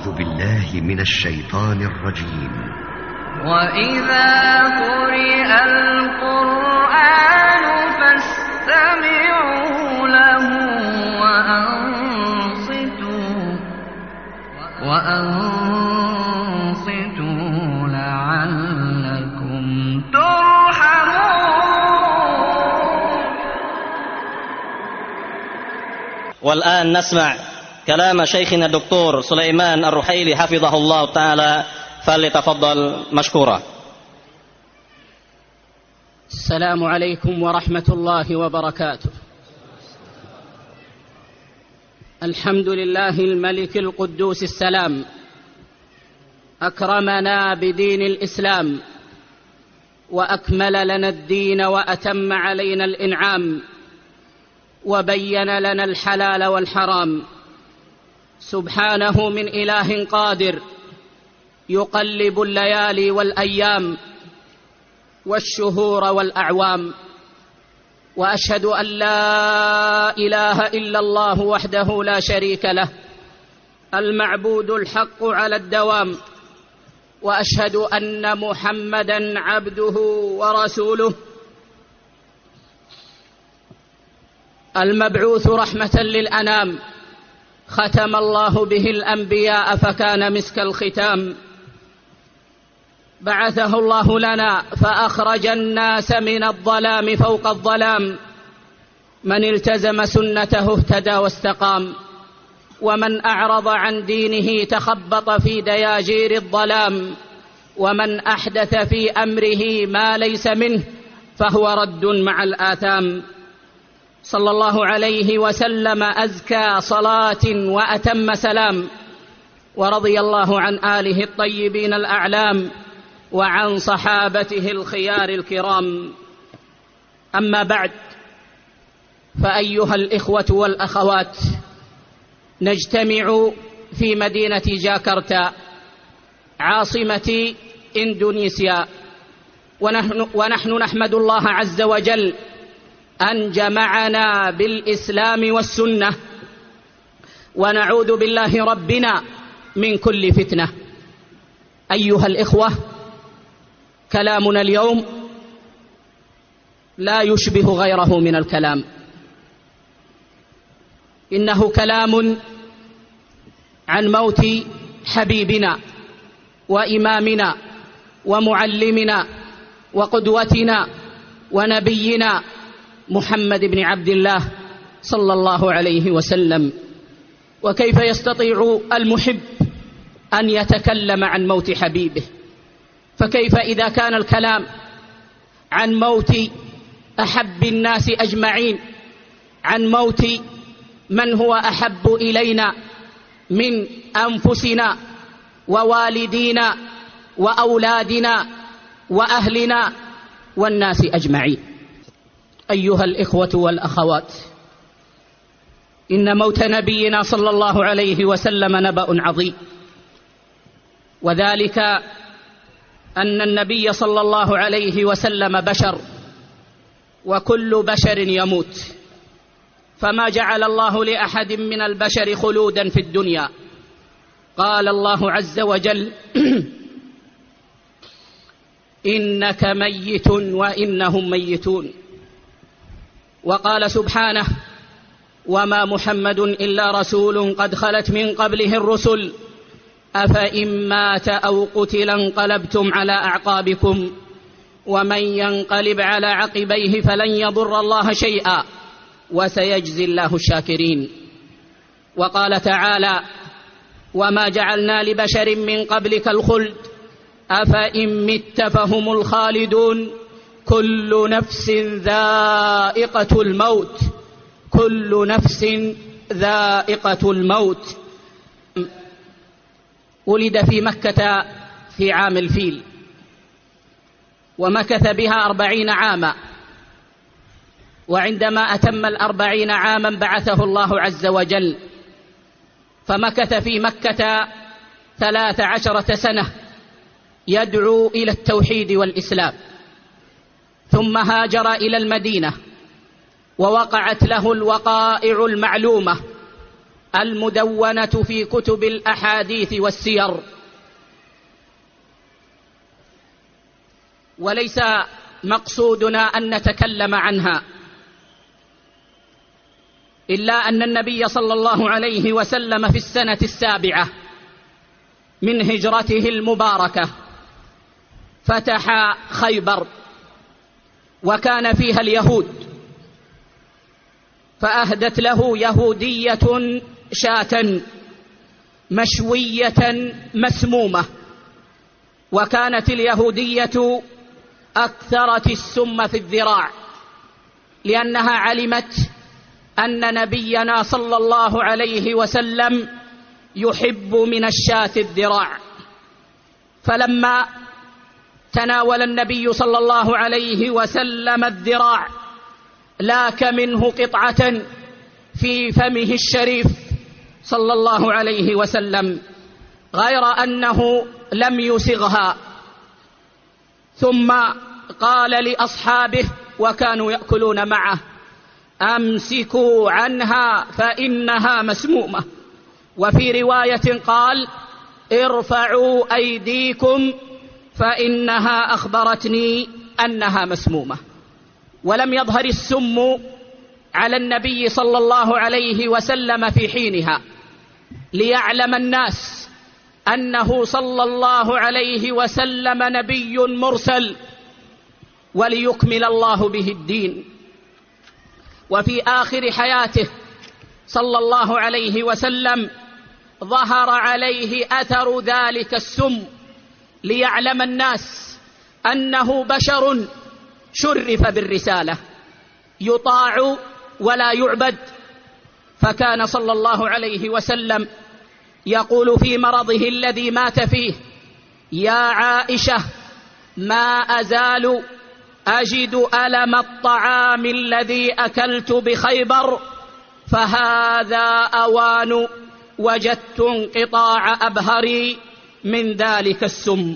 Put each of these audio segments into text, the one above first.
أعوذ بالله من الشيطان الرجيم. وإذا قرئ القرآن فاستمعوا له وأنصتوا لعلكم ترحمون. والآن نسمع كلام شيخنا الدكتور سليمان الرحيلي حفظه الله تعالى، فليتفضل مشكورا. السلام عليكم ورحمة الله وبركاته. الحمد لله الملك القدوس السلام، أكرمنا بدين الإسلام وأكمل لنا الدين وأتم علينا الإنعام وبين لنا الحلال والحرام. سبحانه من إله قادر يقلب الليالي والأيام والشهور والأعوام، وأشهد أن لا إله إلا الله وحده لا شريك له المعبود الحق على الدوام، وأشهد أن محمدًا عبده ورسوله المبعوث رحمة للأنام، ختم الله به الأنبياء فكان مسك الختام. بعثه الله لنا فأخرج الناس من الظلام فوق الظلام، من التزم سنته اهتدى واستقام، ومن أعرض عن دينه تخبط في دياجير الظلام، ومن أحدث في أمره ما ليس منه فهو رد مع الآثام. صلى الله عليه وسلم أزكى صلاة وأتم سلام، ورضي الله عن آله الطيبين الأعلام وعن صحابته الخيار الكرام. أما بعد، فأيها الإخوة والأخوات، نجتمع في مدينة جاكرتا عاصمة إندونيسيا، ونحن نحمد الله عز وجل أن جمعنا بالإسلام والسنة، ونعوذ بالله ربنا من كل فتنة. أيها الإخوة، كلامنا اليوم لا يشبه غيره من الكلام، إنه كلام عن موت حبيبنا وإمامنا ومعلمنا وقدوتنا ونبينا محمد بن عبد الله صلى الله عليه وسلم. وكيف يستطيع المحب أن يتكلم عن موت حبيبه؟ فكيف إذا كان الكلام عن موت أحب الناس أجمعين، عن موت من هو أحب إلينا من أنفسنا ووالدينا وأولادنا وأهلنا والناس أجمعين؟ أيها الإخوة والأخوات، إن موت نبينا صلى الله عليه وسلم نبأ عظيم، وذلك أن النبي صلى الله عليه وسلم بشر، وكل بشر يموت، فما جعل الله لأحد من البشر خلودا في الدنيا. قال الله عز وجل: إنك ميت وإنهم ميتون. وقال سبحانه: وما محمد إلا رسول قد خلت من قبله الرسل أفإن مات أو قتل انقلبتم على أعقابكم ومن ينقلب على عقبيه فلن يضر الله شيئا وسيجزي الله الشاكرين. وقال تعالى: وما جعلنا لبشر من قبلك الخلد أفإن مت فهم الخالدون كل نفس ذائقة الموت، كل نفس ذائقة الموت. ولد في مكة في عام الفيل، ومكث بها 40 عاما، وعندما أتم 40 عاما بعثه الله عز وجل، فمكث في مكة 13 سنة يدعو إلى التوحيد والإسلام، ثم هاجر إلى المدينة، ووقعت له الوقائع المعلومة المدونة في كتب الأحاديث والسير. وليس مقصودنا أن نتكلم عنها، إلا أن النبي صلى الله عليه وسلم في السنة 7 من هجرته المباركة فتح خيبر، وكان فيها اليهود، فأهدت له يهودية شاة مشوية مسمومة، وكانت اليهودية أكثرت السم في الذراع، لأنها علمت أن نبينا صلى الله عليه وسلم يحب من الشاة الذراع. فلما تناول النبي صلى الله عليه وسلم الذراع لاك منه قطعة في فمه الشريف صلى الله عليه وسلم، غير أنه لم يسغها، ثم قال لأصحابه وكانوا يأكلون معه: أمسكوا عنها فإنها مسمومة. وفي رواية قال: ارفعوا أيديكم فإنها أخبرتني أنها مسمومة. ولم يظهر السم على النبي صلى الله عليه وسلم في حينها، ليعلم الناس أنه صلى الله عليه وسلم نبي مرسل، وليكمل الله به الدين. وفي آخر حياته صلى الله عليه وسلم ظهر عليه أثر ذلك السم، ليعلم الناس أنه بشر شرف بالرسالة، يطاع ولا يعبد. فكان صلى الله عليه وسلم يقول في مرضه الذي مات فيه: يا عائشة، ما أزال أجد ألم الطعام الذي أكلت بخيبر، فهذا أوان وجدت انقطاع أبهري من ذلك السم.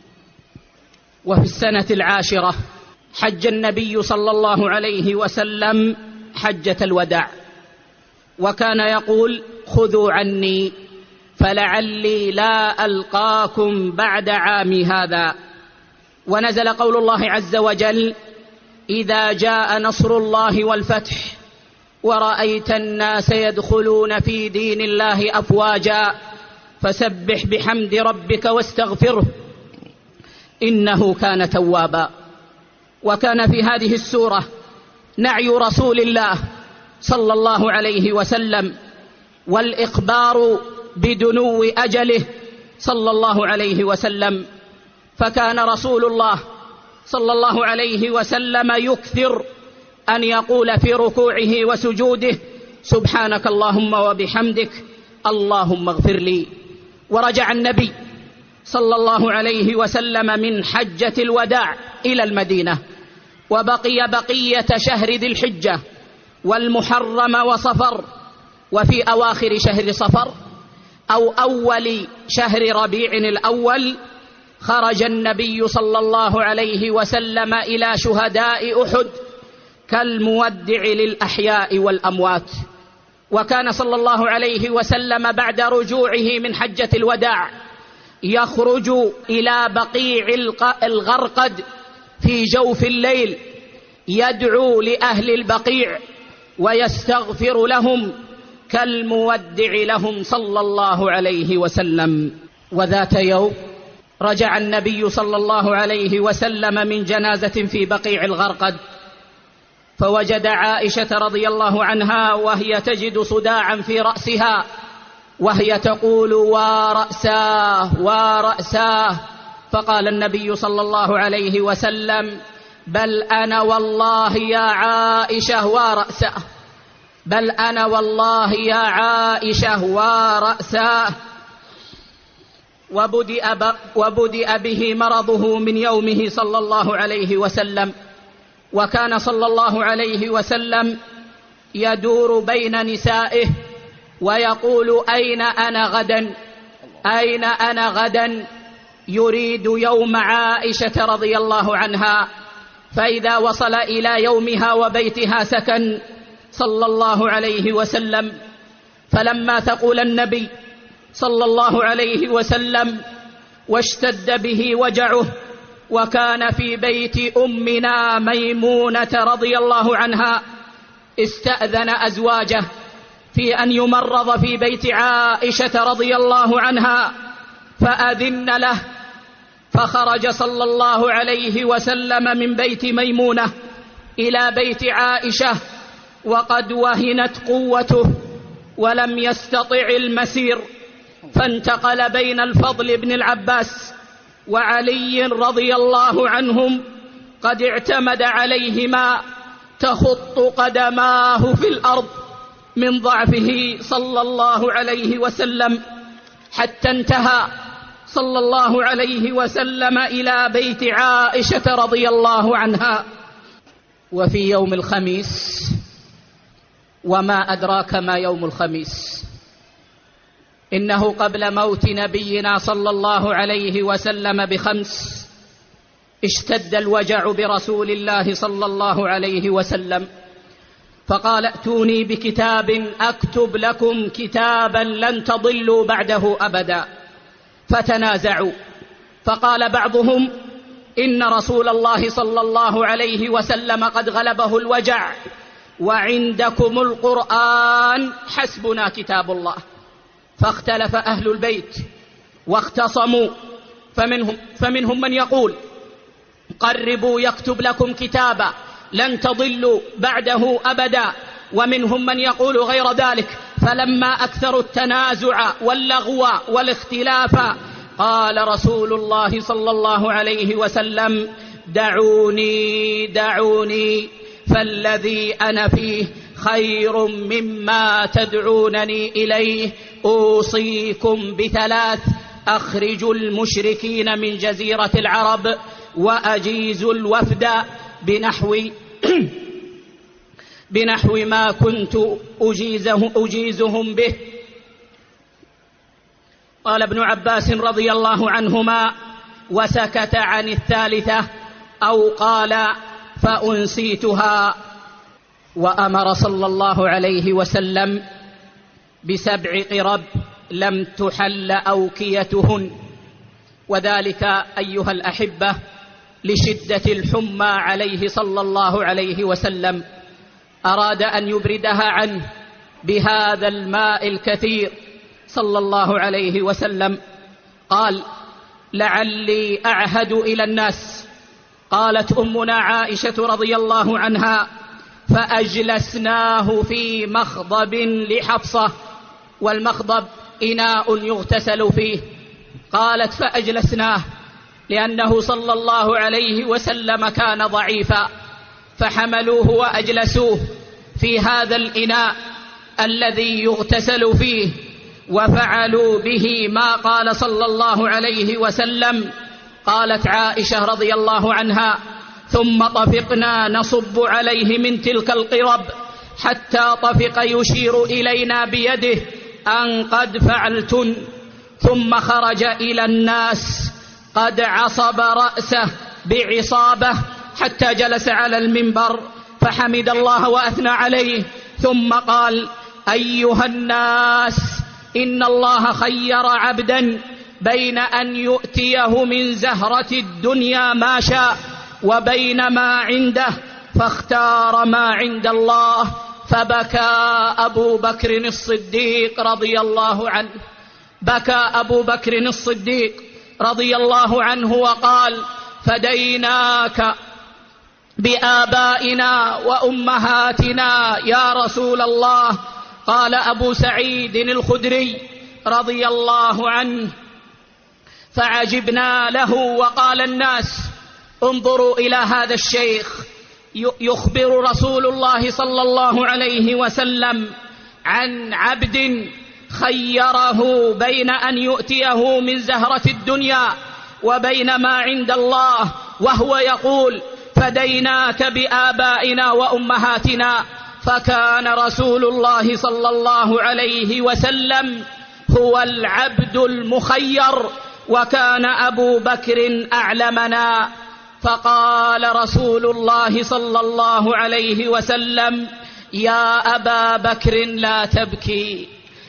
وفي السنة 10 حج النبي صلى الله عليه وسلم حجة الوداع، وكان يقول: خذوا عني فلعلي لا ألقاكم بعد عامي هذا. ونزل قول الله عز وجل: إذا جاء نصر الله والفتح ورأيت الناس يدخلون في دين الله أفواجا فسبح بحمد ربك واستغفره إنه كان توابا. وكان في هذه السورة نعي رسول الله صلى الله عليه وسلم والإخبار بدنو أجله صلى الله عليه وسلم. فكان رسول الله صلى الله عليه وسلم يكثر أن يقول في ركوعه وسجوده: سبحانك اللهم وبحمدك اللهم اغفر لي. ورجع النبي صلى الله عليه وسلم من حجة الوداع إلى المدينة، وبقي بقية شهر ذي الحجة والمحرم وصفر، وفي أواخر شهر صفر أو أول شهر ربيع الأول خرج النبي صلى الله عليه وسلم إلى شهداء أحد كالمودع للأحياء والأموات. وكان صلى الله عليه وسلم بعد رجوعه من حجة الوداع يخرج إلى بقيع الغرقد في جوف الليل يدعو لأهل البقيع ويستغفر لهم كالمودع لهم صلى الله عليه وسلم. وذات يوم رجع النبي صلى الله عليه وسلم من جنازة في بقيع الغرقد، فوجد عائشة رضي الله عنها وهي تجد صداعا في رأسها، وهي تقول: ورأساه ورأساه. فقال النبي صلى الله عليه وسلم: بل أنا والله يا عائشة ورأساه، بل أنا والله يا عائشة ورأساه. وبدأ به مرضه من يومه صلى الله عليه وسلم. وكان صلى الله عليه وسلم يدور بين نسائه ويقول: أين أنا غدا، أين أنا غدا، يريد يوم عائشة رضي الله عنها. فإذا وصل إلى يومها وبيتها سكن صلى الله عليه وسلم، فلما ثقل النبي صلى الله عليه وسلم واشتد به وجعه وكان في بيت أمنا ميمونة رضي الله عنها، استأذن أزواجه في أن يمرض في بيت عائشة رضي الله عنها، فأذن له، فخرج صلى الله عليه وسلم من بيت ميمونة إلى بيت عائشة وقد وهنت قوته ولم يستطع المسير، فانتقل بين الفضل بن العباس وعلي رضي الله عنهم قد اعتمد عليهما تخط قدماه في الأرض من ضعفه صلى الله عليه وسلم، حتى انتهى صلى الله عليه وسلم إلى بيت عائشة رضي الله عنها. وفي يوم الخميس، وما أدراك ما يوم الخميس، إنه قبل موت نبينا صلى الله عليه وسلم ب5 اشتد الوجع برسول الله صلى الله عليه وسلم، فقال: ائتوني بكتاب أكتب لكم كتابا لن تضلوا بعده أبدا. فتنازعوا، فقال بعضهم: إن رسول الله صلى الله عليه وسلم قد غلبه الوجع وعندكم القرآن، حسبنا كتاب الله. فاختلف أهل البيت واختصموا، فمنهم من يقول: قربوا يكتب لكم كتابا لن تضلوا بعده أبدا، ومنهم من يقول غير ذلك. فلما أكثروا التنازع واللغو والاختلاف قال رسول الله صلى الله عليه وسلم: دعوني دعوني، فالذي أنا فيه خير مما تدعونني إليه. أوصيكم ب3: أخرجوا المشركين من جزيرة العرب وأجيزوا الوفد بنحو ما كنت أجيزهم به. قال ابن عباس رضي الله عنهما: وسكت عن الثالثة، أو قال: فأنسيتها. وأمر صلى الله عليه وسلم ب7 قرب لم تحل أوكيتهن، وذلك أيها الأحبة لشدة الحمى عليه صلى الله عليه وسلم، أراد أن يبردها عنه بهذا الماء الكثير صلى الله عليه وسلم. قال: لعلي أعهد إلى الناس. قالت أمنا عائشة رضي الله عنها: فأجلسناه في مخضب لحفصة، والمخضب إناء يغتسل فيه. قالت: فأجلسناه لأنه صلى الله عليه وسلم كان ضعيفا، فحملوه وأجلسوه في هذا الإناء الذي يغتسل فيه، وفعلوا به ما قال صلى الله عليه وسلم. قالت عائشة رضي الله عنها: ثم طفقنا نصب عليه من تلك القرب حتى طفق يشير إلينا بيده أن قد فعلتن، ثم خرج إلى الناس قد عصب رأسه بعصابة حتى جلس على المنبر فحمد الله وأثنى عليه، ثم قال: أيها الناس، إن الله خير عبدا بين أن يؤتيه من زهرة الدنيا ما شاء وبين ما عنده، فاختار ما عند الله. فبكى أبو بكر الصديق رضي الله عنه، بكى أبو بكر الصديق رضي الله عنه وقال: فديناك بآبائنا وأمهاتنا يا رسول الله. قال أبو سعيد الخدري رضي الله عنه: فعجبنا له، وقال الناس: انظروا إلى هذا الشيخ يخبر رسول الله صلى الله عليه وسلم عن عبد خيره بين أن يؤتيه من زهرة الدنيا وبين ما عند الله، وهو يقول: فديناك بآبائنا وأمهاتنا. فكان رسول الله صلى الله عليه وسلم هو العبد المخير، وكان أبو بكر أعلمنا. فقال رسول الله صلى الله عليه وسلم: يا أبا بكر لا تبكي،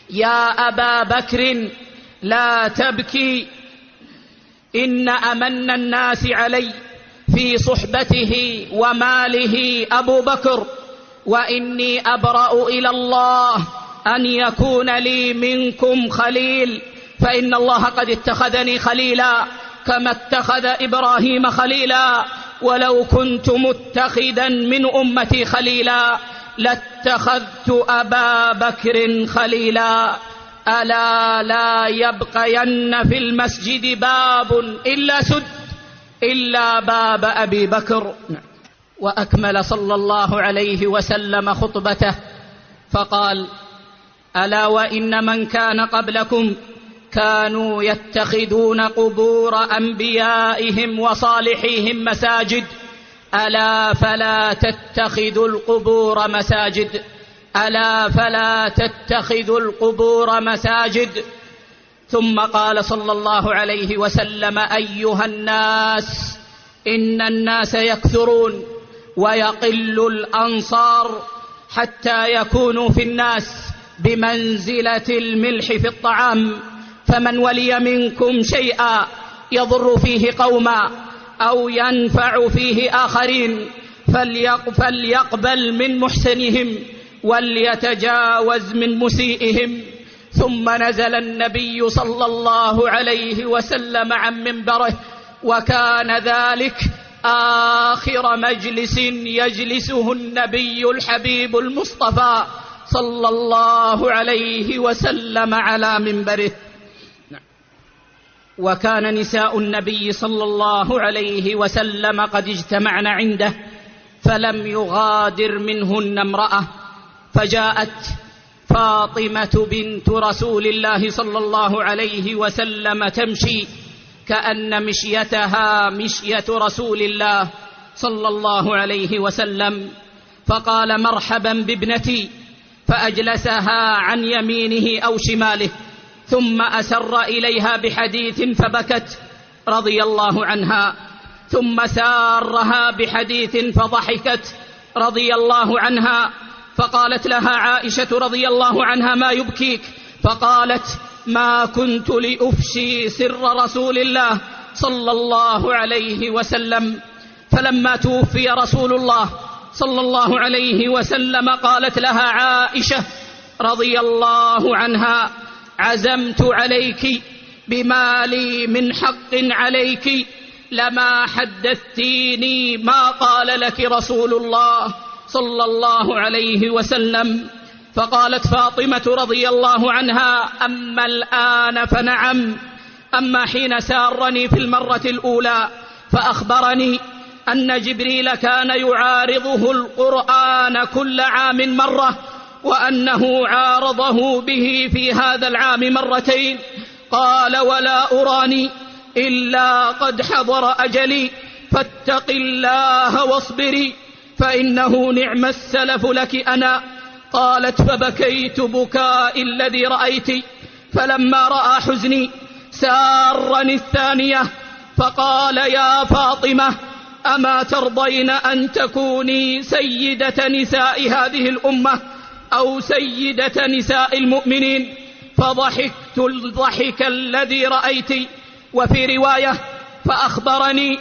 يا أبا بكر لا تبكي، إن أمن الناس علي في صحبته وماله أبو بكر، وإني أبرأ إلى الله أن يكون لي منكم خليل، فإن الله قد اتخذني خليلا كما اتخذ إبراهيم خليلا، ولو كنت متخذا من أمتي خليلا لاتخذت أبا بكر خليلا. ألا لا يبقين في المسجد باب إلا سد إلا باب أبي بكر. وأكمل صلى الله عليه وسلم خطبته فقال: ألا وإن من كان قبلكم كانوا يتخذون قبور أنبيائهم وصالحيهم مساجد، ألا فلا تتخذوا القبور مساجد، ألا فلا تتخذوا القبور مساجد. ثم قال صلى الله عليه وسلم: أيها الناس، إن الناس يكثرون ويقل الأنصار حتى يكونوا في الناس بمنزلة الملح في الطعام، فمن ولي منكم شيئا يضر فيه قوما أو ينفع فيه آخرين فليقبل من محسنهم وليتجاوز من مسيئهم. ثم نزل النبي صلى الله عليه وسلم عن منبره، وكان ذلك آخر مجلس يجلسه النبي الحبيب المصطفى صلى الله عليه وسلم على منبره. وكان نساء النبي صلى الله عليه وسلم قد اجتمعن عنده، فلم يغادر منهن امرأة، فجاءت فاطمة بنت رسول الله صلى الله عليه وسلم تمشي كأن مشيتها مشية رسول الله صلى الله عليه وسلم، فقال: مرحبا بابنتي، فأجلسها عن يمينه أو شماله، ثم أسر إليها بحديث فبكت رضي الله عنها، ثم سارها بحديث فضحكت رضي الله عنها، فقالت لها عائشة رضي الله عنها: ما يبكيك؟ فقالت: ما كنت لأفشي سر رسول الله صلى الله عليه وسلم. فلما توفي رسول الله صلى الله عليه وسلم قالت لها عائشة رضي الله عنها: عزمت عليك بما لي من حق عليك، لما حدثتيني ما قال لك رسول الله صلى الله عليه وسلم. فقالت فاطمة رضي الله عنها: أما الآن فنعم، أما حين سارني في المرة الأولى فأخبرني أن جبريل كان يعارضه القرآن كل عام مرة، وأنه عارضه به في هذا العام مرتين. قال: ولا أراني إلا قد حضر أجلي، فاتق الله واصبري، فإنه نعم السلف لك أنا. قالت: فبكيت بكاء الذي رأيت، فلما رأى حزني سارني الثانية، فقال: يا فاطمة، أما ترضين أن تكوني سيدة نساء هذه الأمة أو سيدة نساء المؤمنين؟ فضحكت الضحك الذي رأيت. وفي رواية: فأخبرني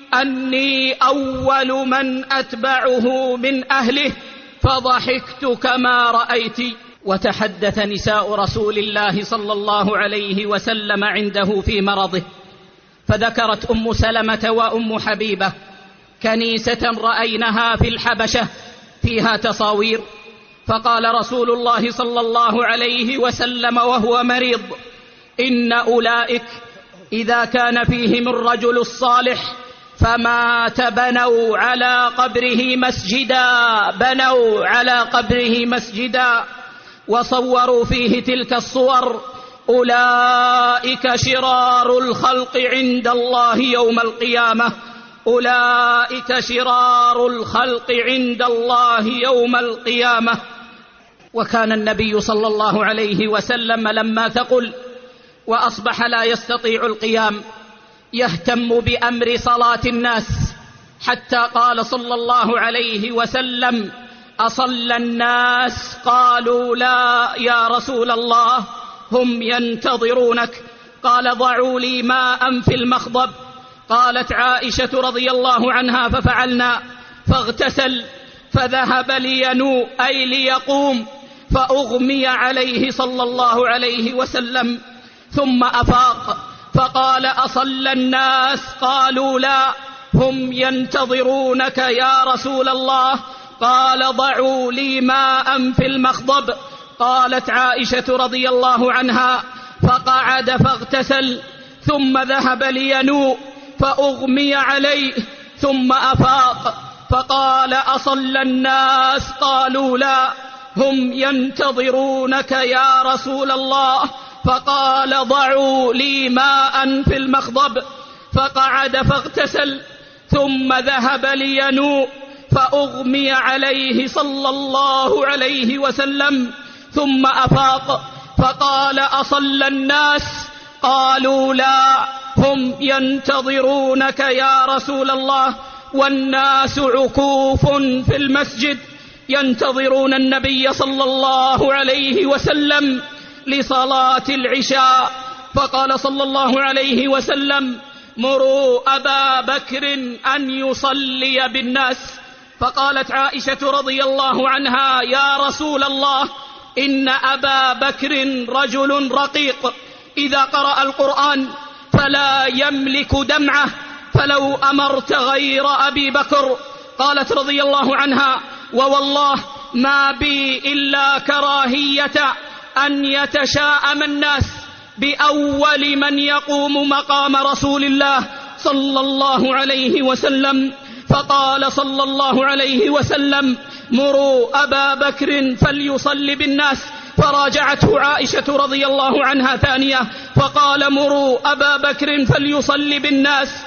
أني أول من أتبعه من أهله، فضحكت كما رأيت. وتحدث نساء رسول الله صلى الله عليه وسلم عنده في مرضه، فذكرت أم سلمة وأم حبيبة كنيسة رأينها في الحبشة فيها تصاوير، فقال رسول الله صلى الله عليه وسلم وهو مريض: إن أولئك إذا كان فيهم الرجل الصالح فمات بنوا على قبره مسجدا وصوروا فيه تلك الصور، أولئك شرار الخلق عند الله يوم القيامة، أولئك شرار الخلق عند الله يوم القيامة. وكان النبي صلى الله عليه وسلم لما ثقل وأصبح لا يستطيع القيام يهتم بأمر صلاة الناس، حتى قال صلى الله عليه وسلم: أصلى الناس؟ قالوا لا يا رسول الله، هم ينتظرونك. قال ضعوا لي ماء في المخضب. قالت عائشة رضي الله عنها ففعلنا، فاغتسل فذهب لينوء أي ليقوم، فأغمي عليه صلى الله عليه وسلم، ثم أفاق فقال أصلى الناس؟ قالوا لا، هم ينتظرونك يا رسول الله. قال ضعوا لي ماء في المخضب. قالت عائشة رضي الله عنها فقعد فاغتسل ثم ذهب لينوء فأغمي عليه ثم أفاق فقال أصلى الناس؟ قالوا لا، هم ينتظرونك يا رسول الله. فقال ضعوا لي ماء في المخضب. فقعد فاغتسل ثم ذهب لينوء فأغمي عليه صلى الله عليه وسلم ثم أفاق فقال أصلى الناس؟ قالوا لا، هم ينتظرونك يا رسول الله. والناس عكوف في المسجد ينتظرون النبي صلى الله عليه وسلم لصلاة العشاء. فقال صلى الله عليه وسلم مروا أبا بكر أن يصلي بالناس. فقالت عائشة رضي الله عنها يا رسول الله، إن أبا بكر رجل رقيق إذا قرأ القرآن فلا يملك دمعه، فلو أمرت غير أبي بكر. قالت رضي الله عنها ووالله ما بي إلا كراهية أن يتشاءم الناس بأول من يقوم مقام رسول الله صلى الله عليه وسلم. فقال صلى الله عليه وسلم مروا أبا بكر فليصلي بالناس. فراجعته عائشة رضي الله عنها ثانية فقال مروا أبا بكر فليصلي بالناس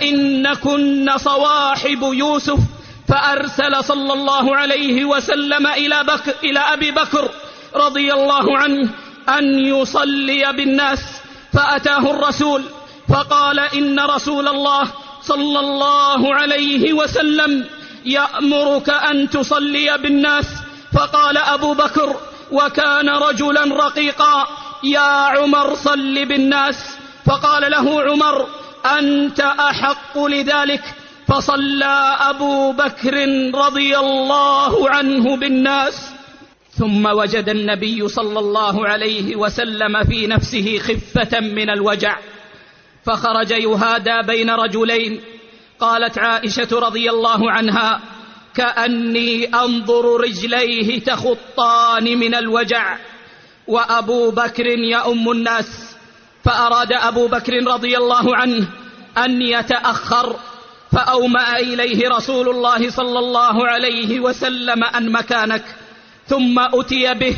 فإنكن صواحب يوسف. فأرسل صلى الله عليه وسلم إلى أبي بكر رضي الله عنه أن يصلي بالناس. فأتاه الرسول فقال إن رسول الله صلى الله عليه وسلم يأمرك أن تصلي بالناس. فقال أبو بكر وكان رجلا رقيقا يا عمر صل بالناس. فقال له عمر أنت أحق لذلك. فصلى أبو بكر رضي الله عنه بالناس. ثم وجد النبي صلى الله عليه وسلم في نفسه خفة من الوجع فخرج يهادى بين رجلين. قالت عائشة رضي الله عنها كأني أنظر رجليه تخطان من الوجع وأبو بكر يؤم الناس. فأراد أبو بكر رضي الله عنه أن يتأخر فأومأ إليه رسول الله صلى الله عليه وسلم أن مكانك، ثم أتي به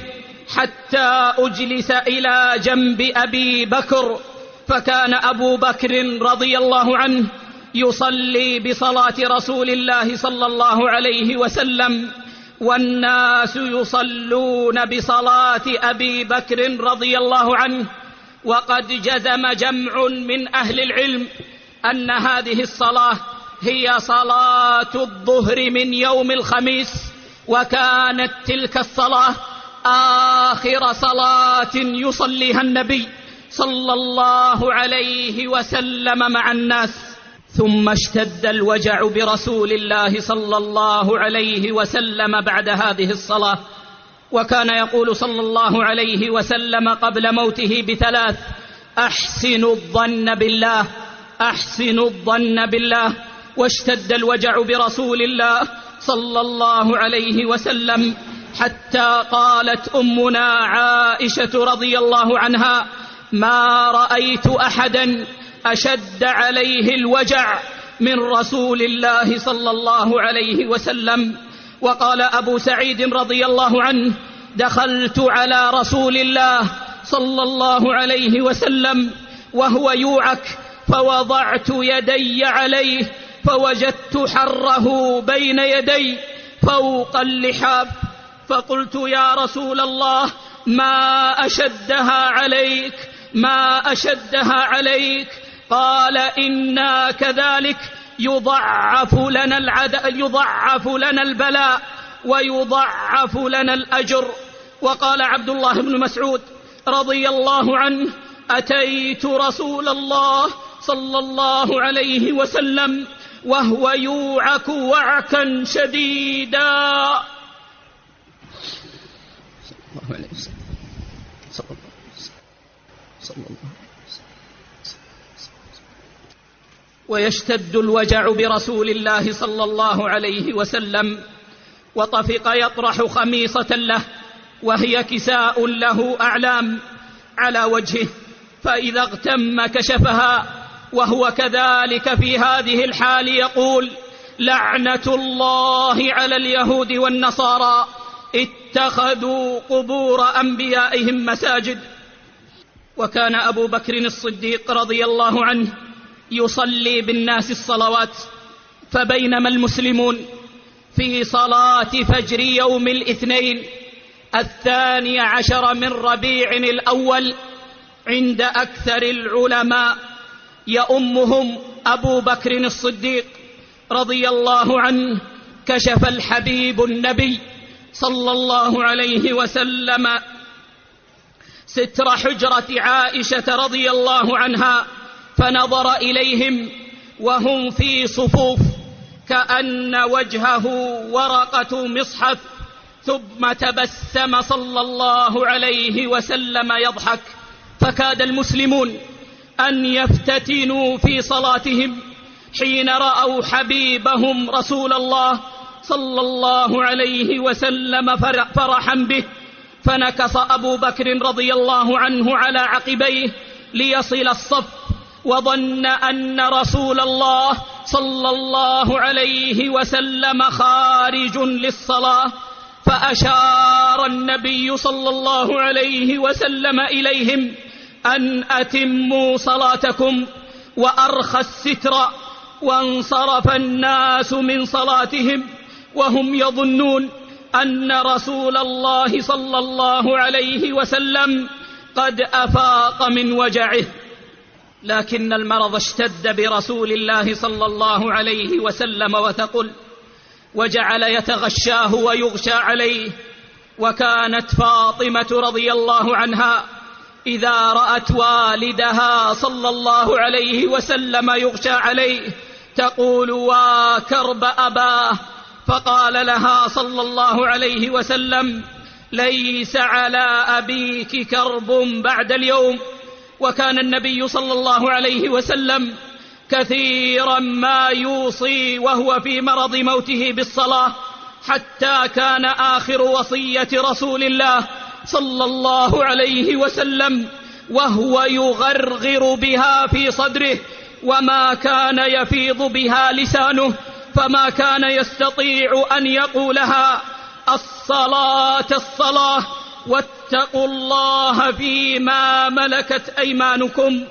حتى أجلس إلى جنب أبي بكر. فكان أبو بكر رضي الله عنه يصلي بصلاة رسول الله صلى الله عليه وسلم والناس يصلون بصلاة أبي بكر رضي الله عنه. وقد جزم جمع من أهل العلم أن هذه الصلاة هي صلاة الظهر من يوم الخميس، وكانت تلك الصلاة آخر صلاة يصليها النبي صلى الله عليه وسلم مع الناس. ثم اشتد الوجع برسول الله صلى الله عليه وسلم بعد هذه الصلاة، وكان يقول صلى الله عليه وسلم قبل موته بثلاث: أحسنوا الظن بالله، أحسنوا الظن بالله. واشتد الوجع برسول الله صلى الله عليه وسلم حتى قالت أمنا عائشة رضي الله عنها: ما رأيت أحدا أشد عليه الوجع من رسول الله صلى الله عليه وسلم. وقال أبو سعيد رضي الله عنه: دخلت على رسول الله صلى الله عليه وسلم وهو يوعك فوضعت يدي عليه فوجدت حره بين يدي فوق اللحاف، فقلت: يا رسول الله ما أشدها عليك، ما أشدها عليك؟ قال: إنا كذلك يضعف لنا البلاء ويضعف لنا الأجر. وقال عبد الله بن مسعود رضي الله عنه: أتيت رسول الله صلى الله عليه وسلم وهو يوعك وعكا شديدا. ويشتد الوجع برسول الله صلى الله عليه وسلم، وطفق يطرح خميصة له وهي كساء له أعلام على وجهه، فإذا اغتم كشفها، وهو كذلك في هذه الحال يقول: لعنة الله على اليهود والنصارى اتخذوا قبور أنبيائهم مساجد. وكان أبو بكر الصديق رضي الله عنه يصلي بالناس الصلوات، فبينما المسلمون في صلاة فجر يوم الاثنين 12 من ربيع الأول عند أكثر العلماء يؤمهم أبو بكر الصديق رضي الله عنه، كشف الحبيب النبي صلى الله عليه وسلم ستر حجرة عائشة رضي الله عنها، فنظر إليهم وهم في صفوف كأن وجهه ورقة مصحف، ثم تبسم صلى الله عليه وسلم يضحك، فكاد المسلمون أن يفتتنوا في صلاتهم حين رأوا حبيبهم رسول الله صلى الله عليه وسلم فرحا به. فنكص أبو بكر رضي الله عنه على عقبيه ليصل الصف، وظن أن رسول الله صلى الله عليه وسلم خارج للصلاة، فأشار النبي صلى الله عليه وسلم إليهم أن أتموا صلاتكم وأرخى الستر. وانصرف الناس من صلاتهم وهم يظنون أن رسول الله صلى الله عليه وسلم قد أفاق من وجعه، لكن المرض اشتد برسول الله صلى الله عليه وسلم وثقل، وجعل يتغشاه ويغشى عليه. وكانت فاطمة رضي الله عنها إذا رأت والدها صلى الله عليه وسلم يغشى عليه تقول: وكرب أباه. فقال لها صلى الله عليه وسلم: ليس على أبيك كرب بعد اليوم. وكان النبي صلى الله عليه وسلم كثيرا ما يوصي وهو في مرض موته بالصلاة، حتى كان آخر وصية رسول الله صلى الله عليه وسلم وهو يغرغر بها في صدره، وما كان يفيض بها لسانه، فما كان يستطيع أن يقولها: الصلاة الصلاة، واتقوا الله فيما ملكت أيمانكم.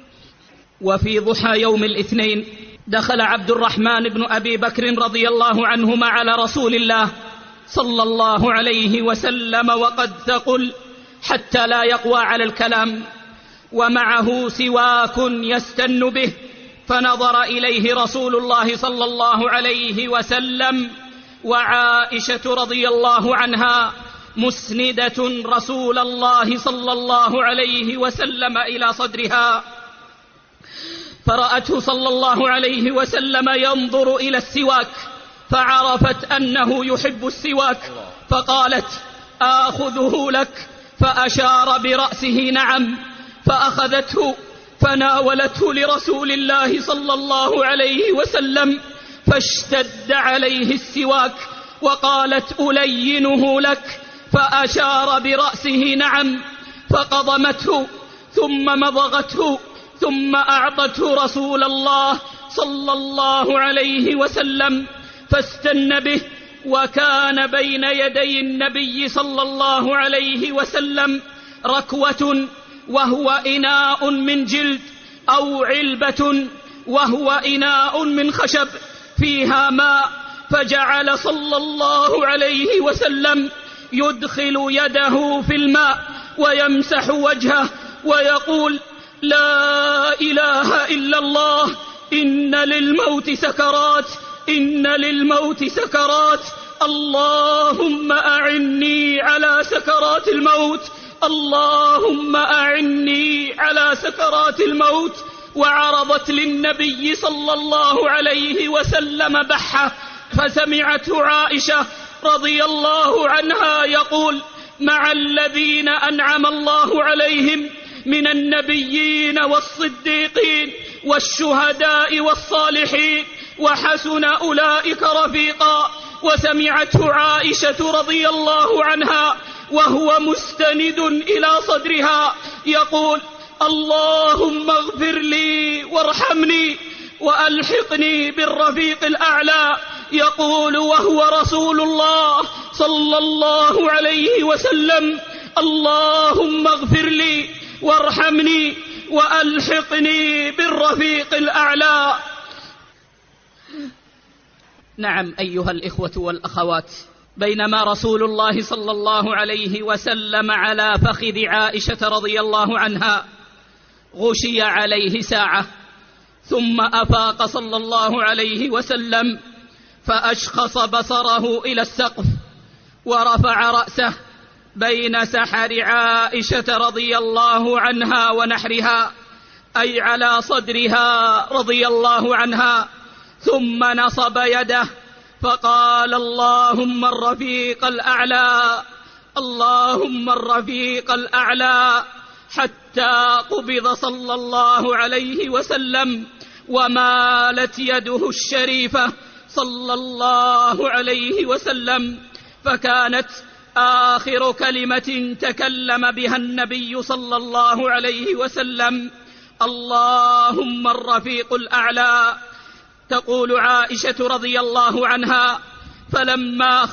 وفي ضحى يوم الاثنين دخل عبد الرحمن بن أبي بكر رضي الله عنهما على رسول الله صلى الله عليه وسلم وقد ثقل حتى لا يقوى على الكلام، ومعه سواك يستن به، فنظر إليه رسول الله صلى الله عليه وسلم وعائشة رضي الله عنها مسندة رسول الله صلى الله عليه وسلم إلى صدرها، فرأته صلى الله عليه وسلم ينظر إلى السواك، فعرفت أنه يحب السواك، فقالت: آخذه لك؟ فأشار برأسه نعم، فأخذته فناولته لرسول الله صلى الله عليه وسلم، فاشتد عليه السواك، وقالت: ألينه لك؟ فأشار برأسه نعم، فقضمته ثم مضغته ثم أعطته رسول الله صلى الله عليه وسلم فاستن به. وكان بين يدي النبي صلى الله عليه وسلم ركوة، وهو إناء من جلد، أو علبة وهو إناء من خشب فيها ماء، فجعل صلى الله عليه وسلم يدخل يده في الماء ويمسح وجهه ويقول: لا إله إلا الله، إن للموت سكرات، إن للموت سكرات، اللهم أعني على سكرات الموت، اللهم أعني على سكرات الموت. وعرضت للنبي صلى الله عليه وسلم بحة، فسمعته عائشة رضي الله عنها يقول: مع الذين أنعم الله عليهم من النبيين والصديقين والشهداء والصالحين وحسن أولئك رفيقا. وسمعته عائشة رضي الله عنها وهو مستند إلى صدرها يقول: اللهم اغفر لي وارحمني وألحقني بالرفيق الأعلى. يقول وهو رسول الله صلى الله عليه وسلم: اللهم اغفر لي وارحمني وألحقني بالرفيق الأعلى. نعم أيها الإخوة والأخوات، بينما رسول الله صلى الله عليه وسلم على فخذ عائشة رضي الله عنها غشي عليه ساعة، ثم أفاق صلى الله عليه وسلم فأشخص بصره إلى السقف ورفع رأسه بين سحر عائشة رضي الله عنها ونحرها، أي على صدرها رضي الله عنها، ثم نصب يده فقال: اللهم الرفيق الأعلى، اللهم الرفيق الأعلى، حتى قبض صلى الله عليه وسلم ومالت يده الشريفة صلى الله عليه وسلم، فكانت آخر كلمة تكلم بها النبي صلى الله عليه وسلم: اللهم الرفيق الأعلى. تقول عائشة رضي الله عنها: فلما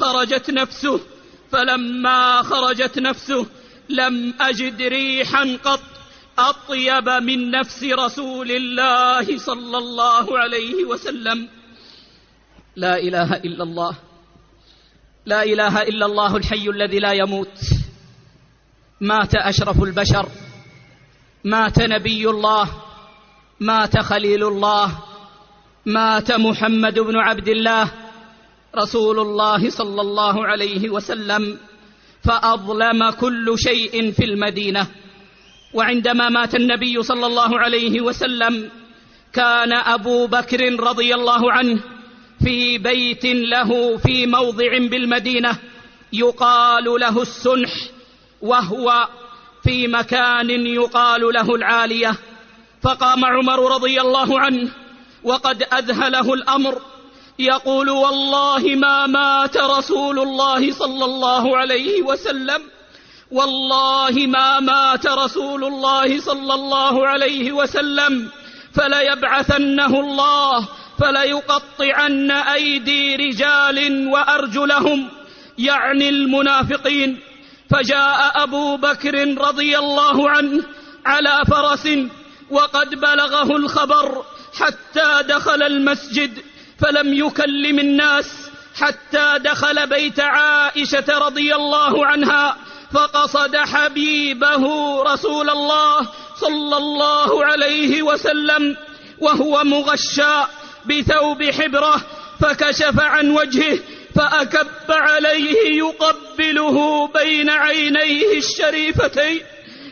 خرجت نفسه لم أجد ريحا قط أطيب من نفس رسول الله صلى الله عليه وسلم. لا إله إلا الله، لا إله إلا الله الحي الذي لا يموت. مات أشرف البشر، مات نبي الله، مات خليل الله، مات محمد بن عبد الله رسول الله صلى الله عليه وسلم، فأظلم كل شيء في المدينة. وعندما مات النبي صلى الله عليه وسلم كان أبو بكر رضي الله عنه في بيت له في موضع بالمدينة يقال له السنح، وهو في مكان يقال له العالية. فقام عمر رضي الله عنه وقد أذهله الأمر يقول: والله ما مات رسول الله صلى الله عليه وسلم، والله ما مات رسول الله صلى الله عليه وسلم، فليبعثنه الله فليقطعن أيدي رجال وأرجلهم، يعني المنافقين. فجاء أبو بكر رضي الله عنه على فرس وقد بلغه الخبر، حتى دخل المسجد فلم يكلم الناس حتى دخل بيت عائشة رضي الله عنها، فقصد حبيبه رسول الله صلى الله عليه وسلم وهو مغشى بثوب حبرة، فكشف عن وجهه فأكب عليه يقبله بين عينيه الشريفتين،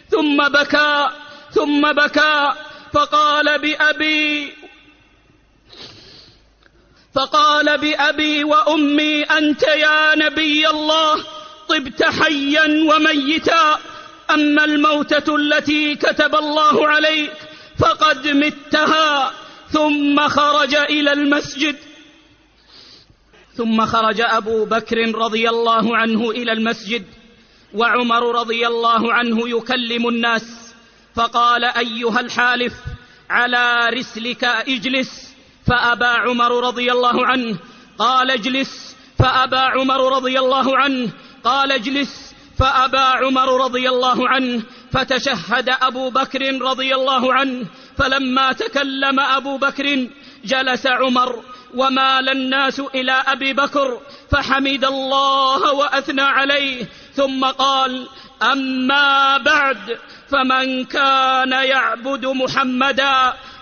ثم بكى فقال بأبي وأمي أنت يا نبي الله طبت حيا وميتا، أما الموتة التي كتب الله عليك فقد متها. ثم خرج إلى المسجد. ثم خرج أبو بكر رضي الله عنه إلى المسجد وعمر رضي الله عنه يكلم الناس، فقال: أيها الحالف على رسلك اجلس. فأبى عمر رضي الله عنه. قال: اجلس. فأبى عمر رضي الله عنه. قال: اجلس. فأبى عمر رضي الله عنه. فتشهد أبو بكر رضي الله عنه، فلما تكلم أبو بكر جلس عمر ومال الناس إلى أبي بكر، فحمد الله وأثنى عليه، ثم قال: أما بعد، فمن كان يعبد محمدا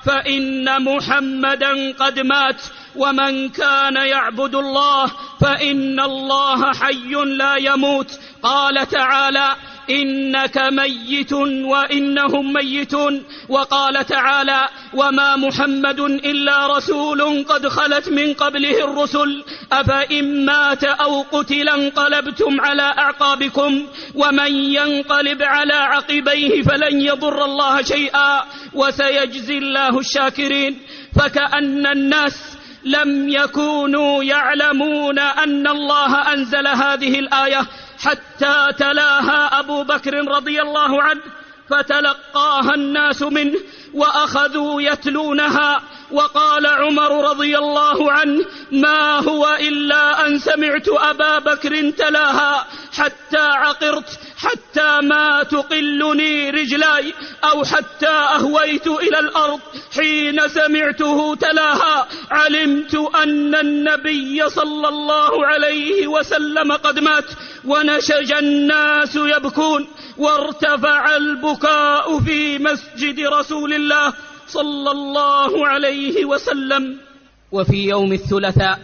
فإن محمدا قد مات، ومن كان يعبد الله فإن الله حي لا يموت. قال تعالى: إنك ميت وإنهم ميتون. وقال تعالى: وما محمد إلا رسول قد خلت من قبله الرسل أفإن مات أو قتل انقلبتم على أعقابكم ومن ينقلب على عقبيه فلن يضر الله شيئا وسيجزي الله الشاكرين. فكأن الناس لم يكونوا يعلمون أن الله أنزل هذه الآية حتى تلاها أبو بكر رضي الله عنه، فتلقاها الناس منه وأخذوا يتلونها. وقال عمر رضي الله عنه: ما هو إلا أن سمعت أبا بكر تلاها حتى عقرت، حتى ما تقلني رجلاي، أو حتى أهويت إلى الأرض. حين سمعته تلاها علمت أن النبي صلى الله عليه وسلم قد مات. ونشج الناس يبكون، وارتفع البكاء في مسجد رسول الله صلى الله عليه وسلم. وفي يوم الثلاثاء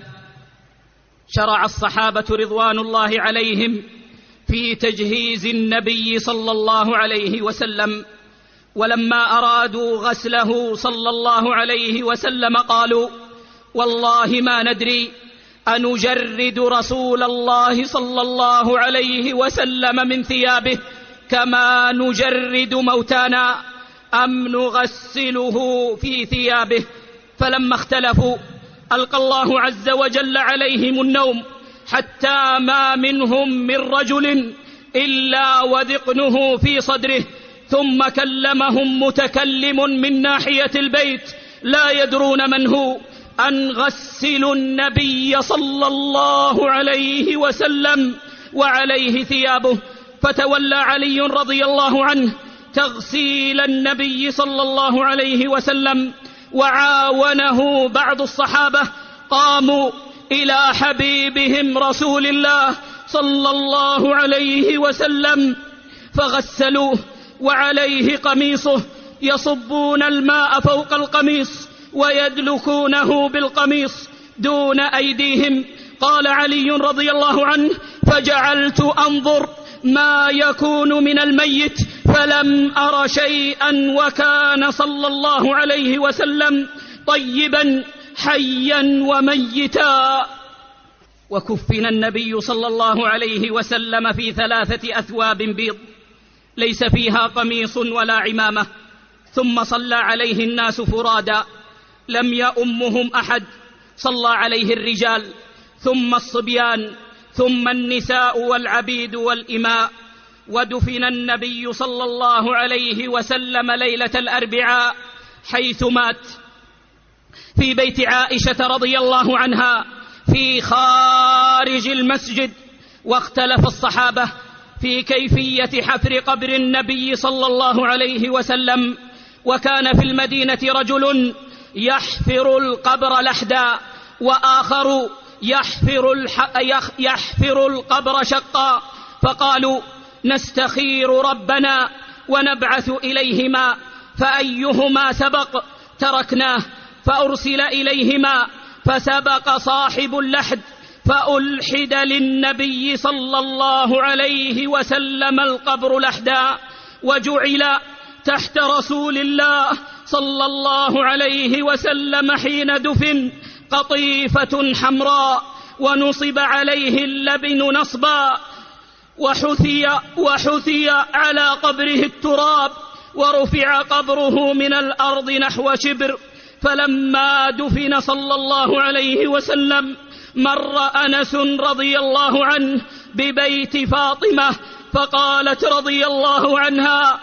شرع الصحابة رضوان الله عليهم في تجهيز النبي صلى الله عليه وسلم، ولما أرادوا غسله صلى الله عليه وسلم قالوا: والله ما ندري أنجرد رسول الله صلى الله عليه وسلم من ثيابه كما نجرد موتانا أم نغسله في ثيابه. فلما اختلفوا ألقى الله عز وجل عليهم النوم، حتى ما منهم من رجل إلا وذقنه في صدره. ثم كلمهم متكلم من ناحية البيت لا يدرون من هو أن غسلوا النبي صلى الله عليه وسلم وعليه ثيابه. فتولى علي رضي الله عنه تغسيل النبي صلى الله عليه وسلم، وعاونه بعض الصحابة، قاموا إلى حبيبهم رسول الله صلى الله عليه وسلم فغسلوه وعليه قميصه، يصبون الماء فوق القميص ويدلكونه بالقميص دون أيديهم. قال علي رضي الله عنه: فجعلت أنظر ما يكون من الميت فلم أر شيئا، وكان صلى الله عليه وسلم طيبا حيا وميتا. وكفن النبي صلى الله عليه وسلم في 3 أثواب بيض ليس فيها قميص ولا عمامة، ثم صلى عليه الناس فرادا لم يؤمهم أحد. صلى عليه الرجال ثم الصبيان ثم النساء والعبيد والإماء. ودفن النبي صلى الله عليه وسلم ليلة الأربعاء حيث مات في بيت عائشة رضي الله عنها في خارج المسجد. واختلف الصحابة في كيفية حفر قبر النبي صلى الله عليه وسلم. وكان في المدينة رجل يحفر القبر لحدا، وآخر يحفر القبر شقا، فقالوا: نستخير ربنا ونبعث إليهما، فأيهما سبق تركناه. فأرسل إليهما، فسبق صاحب اللحد فألحد للنبي صلى الله عليه وسلم القبر لحدا، وجعل تحت رسول الله صلى الله عليه وسلم حين دفن قطيفة حمراء، ونصب عليه اللبن نصبا، وحثي على قبره التراب، ورفع قبره من الأرض نحو شبر. فلما دفن صلى الله عليه وسلم مر أنس رضي الله عنه ببيت فاطمة، فقالت رضي الله عنها: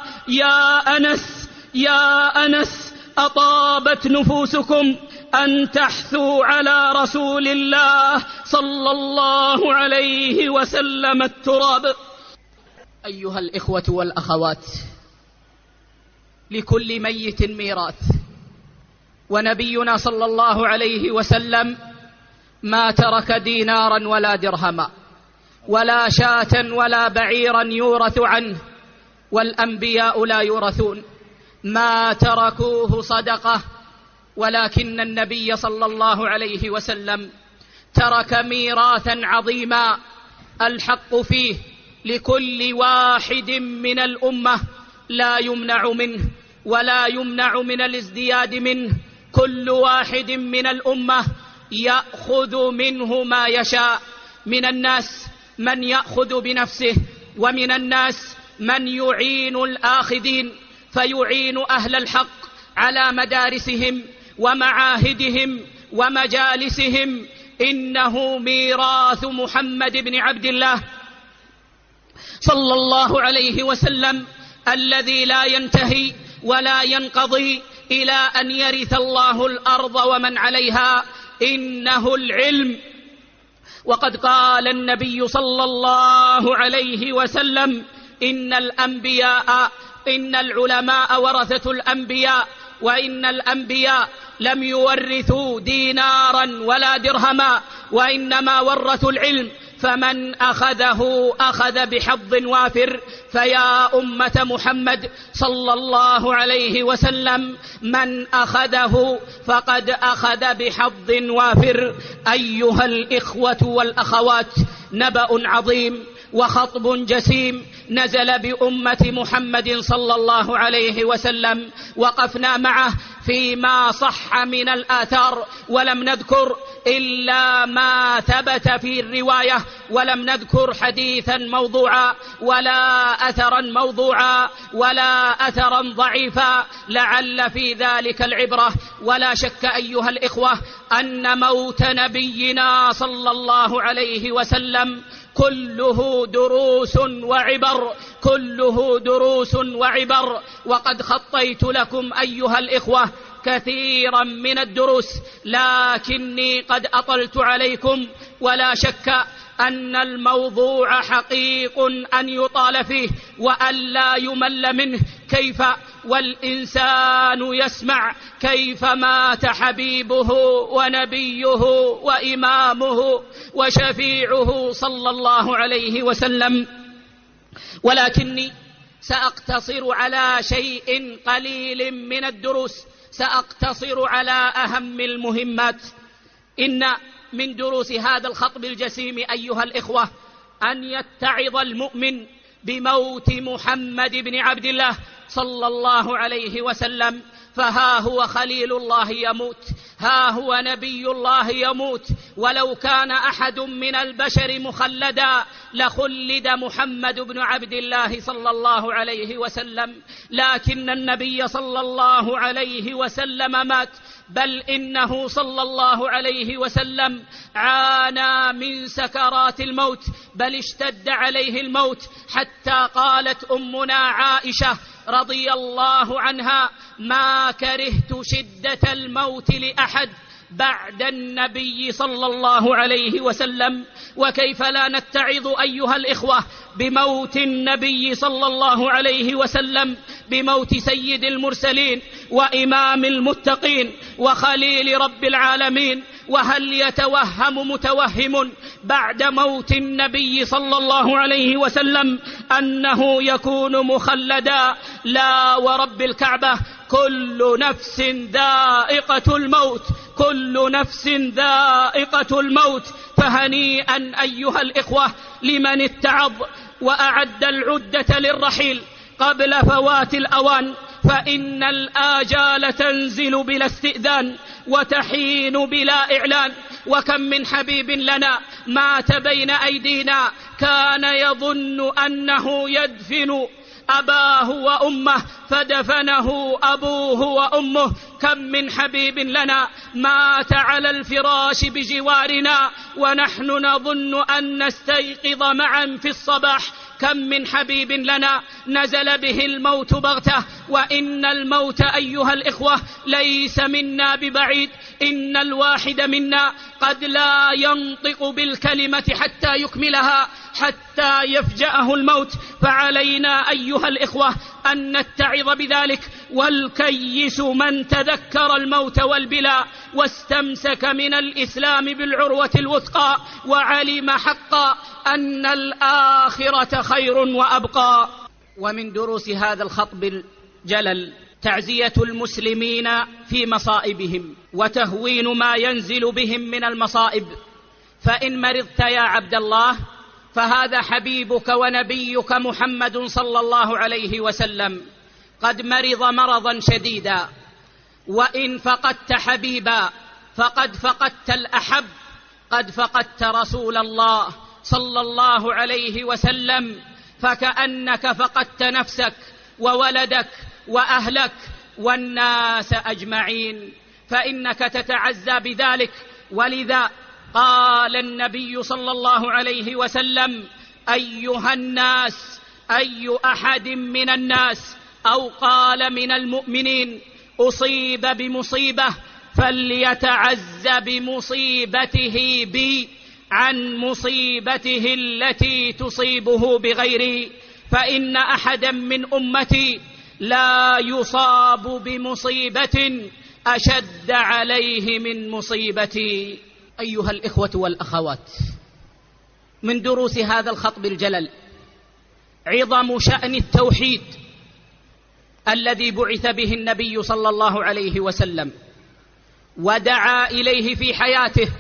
يا أنس أطابت نفوسكم أن تحثوا على رسول الله صلى الله عليه وسلم التراب. أيها الإخوة والأخوات، لكل ميت ميراث، ونبينا صلى الله عليه وسلم ما ترك دينارا ولا درهما ولا شاة ولا بعيرا يورث عنه، والأنبياء لا يورثون، ما تركوه صدقة ولكن النبي صلى الله عليه وسلم ترك ميراثا عظيما الحق فيه لكل واحد من الأمة لا يمنع منه ولا يمنع من الازدياد منه. كل واحد من الأمة يأخذ منه ما يشاء. من الناس من يأخذ بنفسه، ومن الناس من يعين الآخذين، فيعين أهل الحق على مدارسهم ومعاهدهم ومجالسهم. إنه ميراث محمد بن عبد الله صلى الله عليه وسلم الذي لا ينتهي ولا ينقضي إلى أن يرث الله الأرض ومن عليها. إنه العلم. وقد قال النبي صلى الله عليه وسلم: إن العلماء ورثة الأنبياء، وإن الأنبياء لم يورثوا دينارا ولا درهما، وإنما ورثوا العلم، فمن أخذه أخذ بحظ وافر. فيا أمة محمد صلى الله عليه وسلم، من أخذه فقد أخذ بحظ وافر. أيها الإخوة والأخوات، نبأ عظيم وخطب جسيم نزل بأمة محمد صلى الله عليه وسلم، وقفنا معه فيما صح من الآثار، ولم نذكر إلا ما ثبت في الرواية، ولم نذكر حديثا موضوعا ولا أثرا موضوعا ولا أثرا ضعيفا، لعل في ذلك العبرة. ولا شك أيها الإخوة أن موت نبينا صلى الله عليه وسلم كله دروس وعبر، كله دروس وعبر. وقد خطيت لكم أيها الإخوة كثيرا من الدروس، لكني قد أطلت عليكم. ولا شك أن الموضوع حقيق أن يطال فيه وأن لا يمل منه. كيف والإنسان يسمع كيف مات حبيبه ونبيه وإمامه وشفيعه صلى الله عليه وسلم. ولكني سأقتصر على شيء قليل من الدروس، سأقتصر على أهم المهمات. إن من دروس هذا الخطب الجسيم أيها الإخوة أن يتعظ المؤمن بموت محمد بن عبد الله صلى الله عليه وسلم. فها هو خليل الله يموت، ها هو نبي الله يموت. ولو كان أحد من البشر مخلدا لخلد محمد بن عبد الله صلى الله عليه وسلم، لكن النبي صلى الله عليه وسلم مات. بل إنه صلى الله عليه وسلم عانى من سكرات الموت، بل اشتد عليه الموت، حتى قالت أمنا عائشة رضي الله عنها: ما كرهت شدة الموت لأحد بعد النبي صلى الله عليه وسلم. وكيف لا نتعظ أيها الإخوة بموت النبي صلى الله عليه وسلم، بموت سيد المرسلين وإمام المتقين وخليل رب العالمين. وهل يتوهم متوهم بعد موت النبي صلى الله عليه وسلم أنه يكون مخلدا؟ لا ورب الكعبة، كل نفس ذائقة الموت، كل نفس ذائقة الموت. فهنيئا أيها الإخوة لمن اتعظ وأعد العدة للرحيل قبل فوات الأوان، فإن الآجال تنزل بلا استئذان وتحين بلا إعلان. وكم من حبيب لنا مات بين أيدينا كان يظن أنه يدفن أباه وأمه فدفنه أبوه وأمه. كم من حبيب لنا مات على الفراش بجوارنا ونحن نظن أن نستيقظ معا في الصباح. كم من حبيب لنا نزل به الموت بغته. وإن الموت أيها الإخوة ليس منا ببعيد، إن الواحد منا قد لا ينطق بالكلمة حتى يكملها، حتى يفجأه الموت. فعلينا أيها الإخوة أن نتعظ بذلك. والكيس من تذكر الموت والبلاء واستمسك من الإسلام بالعروة الوثقى وعلم حقا أن الآخرة خير وأبقى. ومن دروس هذا الخطب الجلل تعزية المسلمين في مصائبهم وتهوين ما ينزل بهم من المصائب. فإن مرضت يا عبد الله فهذا حبيبك ونبيك محمد صلى الله عليه وسلم قد مرض مرضا شديدا، وإن فقدت حبيبا فقد فقدت الأحب، قد فقدت رسول الله صلى الله عليه وسلم، فكأنك فقدت نفسك وولدك وأهلك والناس أجمعين، فإنك تتعزى بذلك. ولذا قال النبي صلى الله عليه وسلم: أيها الناس، أي أحد من الناس أو قال من المؤمنين أصيب بمصيبة فليتعز بمصيبته بي عن مصيبته التي تصيبه بغيري، فإن أحدا من أمتي لا يصاب بمصيبة أشد عليه من مصيبتي. أيها الإخوة والأخوات، من دروس هذا الخطب الجلل عظم شأن التوحيد الذي بعث به النبي صلى الله عليه وسلم ودعا إليه في حياته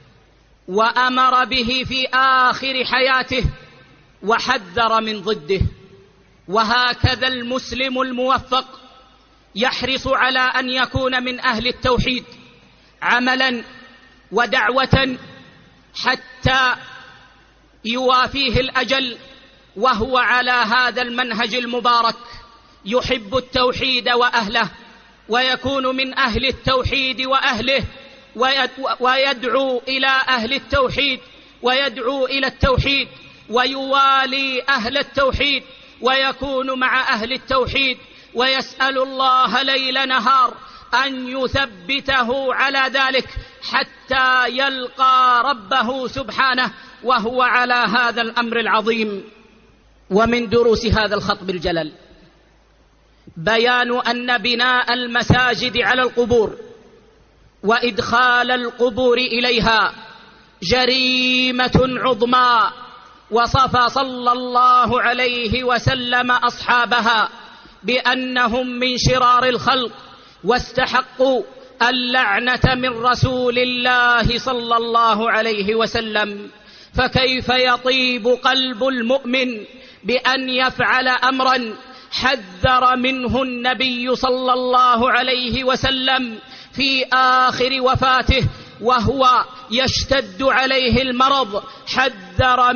وأمر به في آخر حياته وحذر من ضده. وهكذا المسلم الموفق يحرص على أن يكون من أهل التوحيد عملا ودعوة حتى يوافيه الأجل وهو على هذا المنهج المبارك، يحب التوحيد وأهله ويكون من أهل التوحيد وأهله، ويدعو إلى أهل التوحيد ويدعو إلى التوحيد ويوالي أهل التوحيد ويكون مع أهل التوحيد، ويسأل الله ليل نهار أن يثبته على ذلك حتى يلقى ربه سبحانه وهو على هذا الأمر العظيم. ومن دروس هذا الخطب الجلل بيان أن بناء المساجد على القبور وإدخال القبور إليها جريمة عظمى، وصف صلى الله عليه وسلم أصحابها بأنهم من شرار الخلق واستحقوا اللعنة من رسول الله صلى الله عليه وسلم. فكيف يطيب قلب المؤمن بأن يفعل أمرا حذر منه النبي صلى الله عليه وسلم في آخر وفاته وهو يشتد عليه المرض، حذر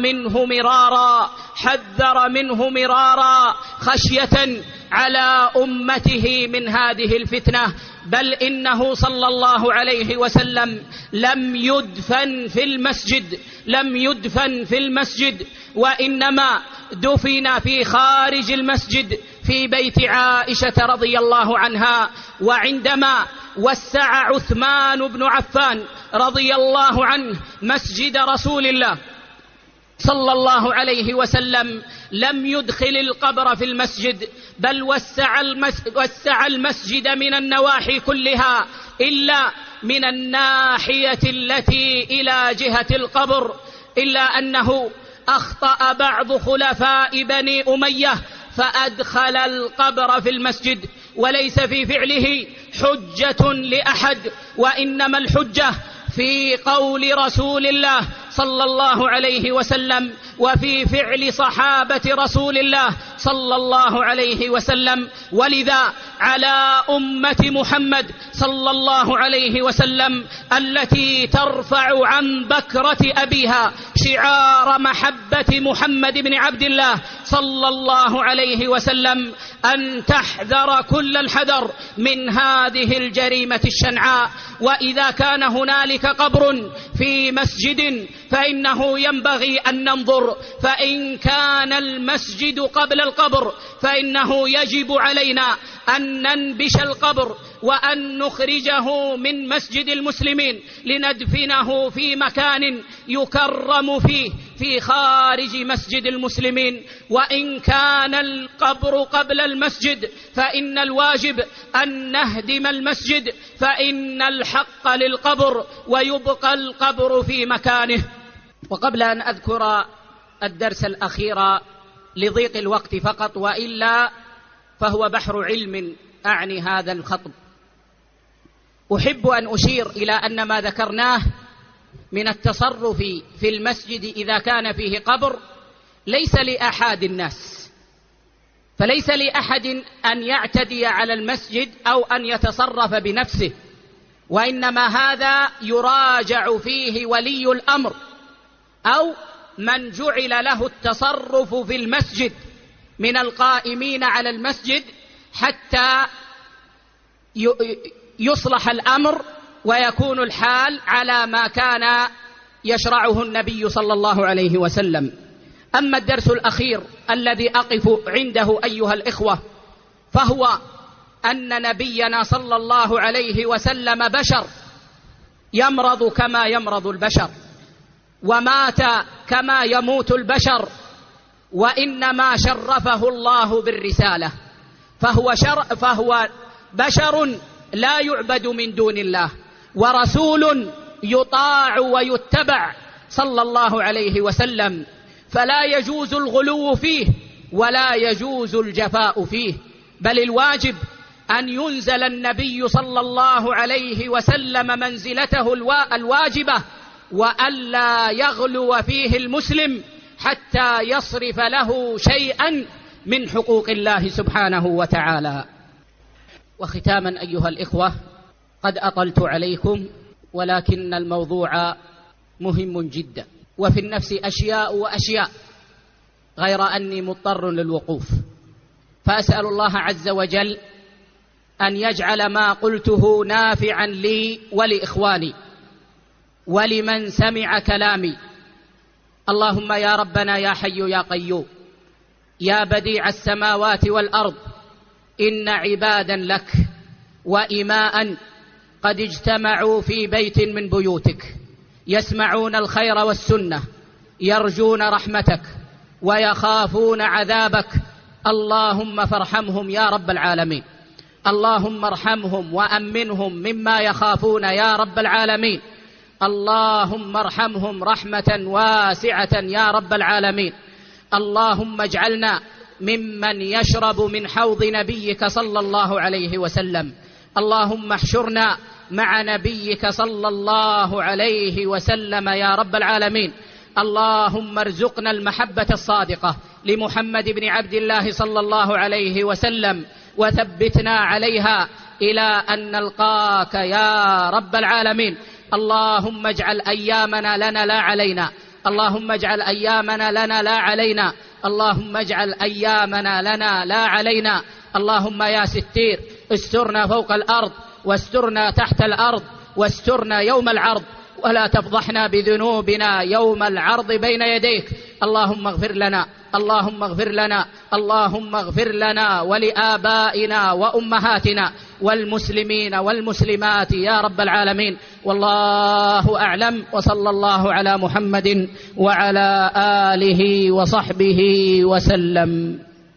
منه مرارا خشية على أمته من هذه الفتنة. بل إنه صلى الله عليه وسلم لم يدفن في المسجد وإنما دفن في خارج المسجد في بيت عائشة رضي الله عنها. وعندما وسع عثمان بن عفان رضي الله عنه مسجد رسول الله صلى الله عليه وسلم لم يدخل القبر في المسجد، بل وسع المسجد من النواحي كلها إلا من الناحية التي إلى جهة القبر، إلا أنه أخطأ بعض خلفاء بني أمية فأدخل القبر في المسجد، وليس في فعله حجة لأحد، وإنما الحجة في قول رسول الله صلى الله عليه وسلم وفي فعل صحابة رسول الله صلى الله عليه وسلم. ولذا على أمة محمد صلى الله عليه وسلم التي ترفع عن بكرة أبيها شعار محبة محمد بن عبد الله صلى الله عليه وسلم أن تحذر كل الحذر من هذه الجريمة الشنعاء. وإذا كان هنالك قبر في مسجد فإنه ينبغي أن ننظر، فإن كان المسجد قبل القبر فإنه يجب علينا أن ننبش القبر وأن نخرجه من مسجد المسلمين لندفنه في مكان يكرم فيه في خارج مسجد المسلمين. وإن كان القبر قبل المسجد فإن الواجب أن نهدم المسجد، فإن الحق للقبر ويبقى القبر في مكانه. وقبل أن أذكر الدرس الأخير لضيق الوقت فقط، وإلا فهو بحر علم أعني هذا الخطب. أحب أن أشير إلى أن ما ذكرناه من التصرف في المسجد إذا كان فيه قبر ليس لأحد الناس، فليس لأحد أن يعتدي على المسجد أو أن يتصرف بنفسه، وإنما هذا يراجع فيه ولي الأمر أو من جعل له التصرف في المسجد من القائمين على المسجد حتى يصلح الأمر ويكون الحال على ما كان يشرعه النبي صلى الله عليه وسلم. أما الدرس الأخير الذي أقف عنده أيها الإخوة فهو أن نبينا صلى الله عليه وسلم بشر يمرض كما يمرض البشر، ومات كما يموت البشر، وإنما شرفه الله بالرسالة، فهو بشر لا يعبد من دون الله، ورسول يطاع ويتبع صلى الله عليه وسلم، فلا يجوز الغلو فيه ولا يجوز الجفاء فيه، بل الواجب أن ينزل النبي صلى الله عليه وسلم منزلته الواجبة، وألا يغلو فيه المسلم حتى يصرف له شيئا من حقوق الله سبحانه وتعالى. وختاما أيها الإخوة، قد أطلت عليكم، ولكن الموضوع مهم جدا، وفي النفس أشياء وأشياء، غير أني مضطر للوقوف، فأسأل الله عز وجل أن يجعل ما قلته نافعا لي ولإخواني ولمن سمع كلامي. اللهم يا ربنا يا حي يا قيوم يا بديع السماوات والأرض، إن عبادا لك وإماء قد اجتمعوا في بيت من بيوتك يسمعون الخير والسنة، يرجون رحمتك ويخافون عذابك، اللهم فارحمهم يا رب العالمين، اللهم ارحمهم وأمنهم مما يخافون يا رب العالمين، اللهم ارحمهم رحمة واسعة يا رب العالمين، اللهم اجعلنا ممن يشرب من حوض نبيك صلى الله عليه وسلم، اللهم احشرنا مع نبيك صلى الله عليه وسلم يا رب العالمين، اللهم ارزقنا المحبة الصادقة لمحمد بن عبد الله صلى الله عليه وسلم، وثبتنا عليها إلى أن نلقاك يا رب العالمين. اللهم اجعل أيامنا لنا لا علينا، اللهم اجعل أيامنا لنا لا علينا، اللهم اجعل أيامنا لنا لا علينا، اللهم يا ستير استرنا فوق الأرض واسترنا تحت الأرض واسترنا يوم العرض، ولا تفضحنا بذنوبنا يوم العرض بين يديك. اللهم اغفر لنا، اللهم اغفر لنا، اللهم اغفر لنا ولآبائنا وأمهاتنا والمسلمين والمسلمات يا رب العالمين. والله أعلم، وصلى الله على محمد وعلى آله وصحبه وسلم.